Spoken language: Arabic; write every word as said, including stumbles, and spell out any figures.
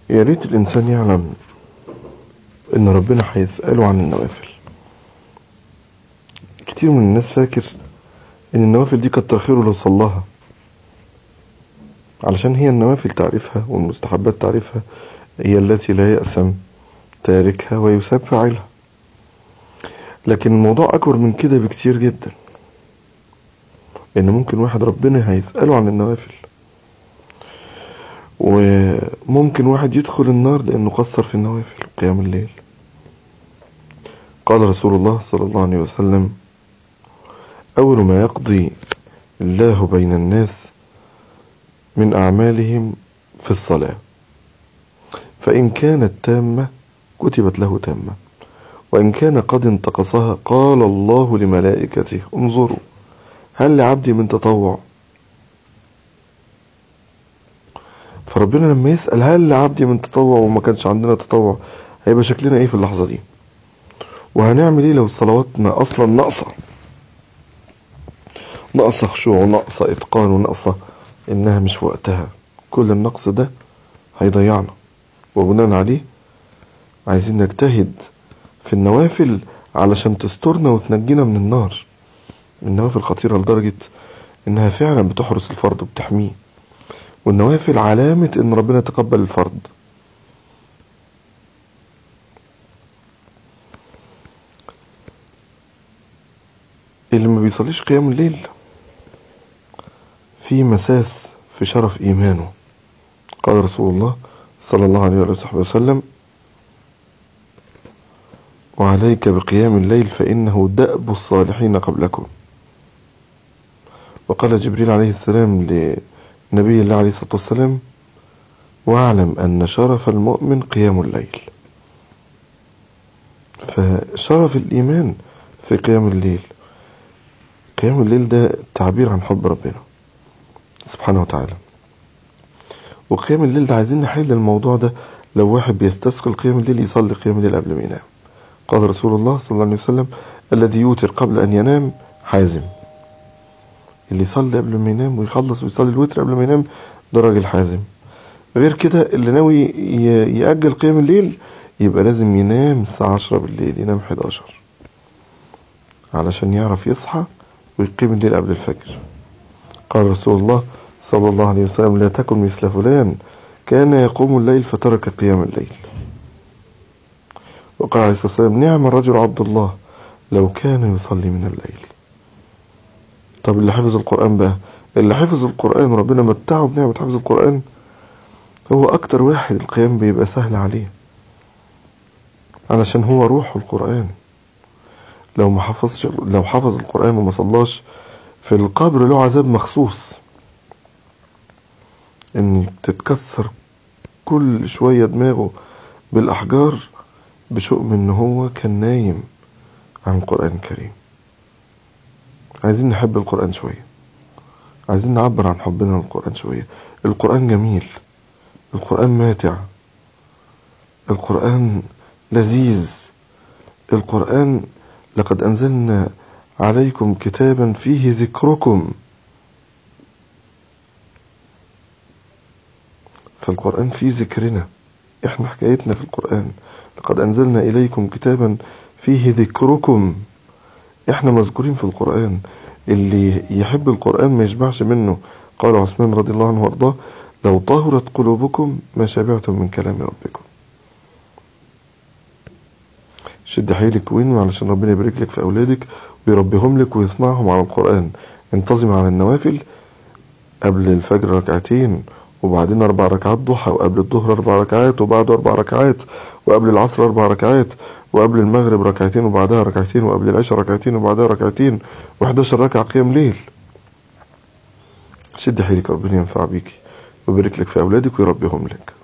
يا ريت الإنسان يعلم إن ربنا هيسأله عن النوافل. كتير من الناس فاكر إن النوافل دي كتر خيره لو صلاها، علشان هي النوافل تعرفها والمستحبات تعرفها هي التي لا يأثم تاركها ويثاب فاعلها. لكن الموضوع أكبر من كده بكتير جدا، إن ممكن واحد ربنا هيسأله عن النوافل، وممكن واحد يدخل النار لأنه قصر في النوافل قيام الليل. قال رسول الله صلى الله عليه وسلم: أول ما يقضي الله بين الناس من أعمالهم في الصلاة، فإن كانت تامة كتبت له تامة، وإن كان قد انتقصها قال الله لملائكته: انظروا هل لعبدي من تطوع؟ فربنا لما يسأل هل لعبدي من تطوع وما كانش عندنا تطوع، هيبقى شكلنا ايه في اللحظة دي؟ وهنعمل ايه لو صلواتنا اصلا ناقصة ناقصة خشوع وناقصة اتقان وناقصة انها مش في وقتها؟ كل النقص ده هيضيعنا، وبناء عليه عايزين نجتهد في النوافل علشان تسترنا وتنجينا من النار. النوافل خطيرة لدرجة انها فعلا بتحرس الفرد وبتحميه، والنوافل علامة ان ربنا يتقبل الفرد. اللي ما بيصليش قيام الليل في مساس في شرف ايمانه. قال رسول الله صلى الله عليه وسلم: وعليك بقيام الليل فإنه دأب الصالحين قبلكم. وقال جبريل عليه السلام لنبي الله عليه الصلاة والسلام: واعلم أن شرف المؤمن قيام الليل. فشرف الإيمان في قيام الليل. قيام الليل ده تعبير عن حب ربنا سبحانه وتعالى، وقيام الليل ده عايزين نحل الموضوع ده. لو واحد بيستثقل قيام الليل يصلي قيام الليل قبل ما ينام. قال رسول الله صلى الله عليه وسلم: الذي يوتر قبل أن ينام حازم. اللي يصلي قبل ما ينام ويخلص ويصلي الوتر قبل ما ينام ده راجل حازم. غير كده اللي ناوي يأجل قيام الليل يبقى لازم ينام الساعة عشرة بالليل، ينام حداشر علشان يعرف يصحى ويقيم الليل قبل الفجر. قال رسول الله صلى الله عليه وسلم: لا تكن مثل فلان كان يقوم الليل فترك قيام الليل. وقال عليه الصلاة والسلام: نعم الرجل عبد الله لو كان يصلي من الليل. طب اللي حفظ القرآن بقى، اللي حفظ القرآن وربنا متعه بنعمة حفظ القرآن، هو أكتر واحد القيام بيبقى سهل عليه، علشان هو روح القرآن. لو ما حفظش لو حفظ القرآن وما صلاش في القبر له عذاب مخصوص، ان تتكسر كل شوية دماغه بالأحجار بشؤم ان هو كان نايم عن القرآن الكريم. عايزين نحب القرآن شوية، عايزين نعبر عن حبنا للقرآن شوية. القرآن جميل، القرآن ماتع، القرآن لذيذ، القرآن لقد أنزلنا عليكم كتابا فيه ذكركم. فالقرآن فيه ذكرنا، احنا حكايتنا في القرآن. لقد أنزلنا إليكم كتابا فيه ذكركم، احنا مذكورين في القرآن. اللي يحب القرآن ما يشبعش منه. قال عثمان رضي الله عنه وارضاه: لو طهرت قلوبكم ما شبعتم من كلام ربكم. شد حيلك وين علشان ربنا يبارك لك في أولادك ويربيهم لك ويصنعهم على القرآن. انتظم على النوافل، قبل الفجر ركعتين، وبعدين أربع ركعات ضحى، وقبل الظهر أربع ركعات، وبعده أربع ركعات، وقبل العصر أربع ركعات، وقبل المغرب ركعتين وبعدها ركعتين، وقبل العشاء ركعتين وبعدها ركعتين، وحداشر ركعة قيام ليل. شد حيلك، ربنا ينفع بيكي ويبارك لك في أولادك ويربيهم لك.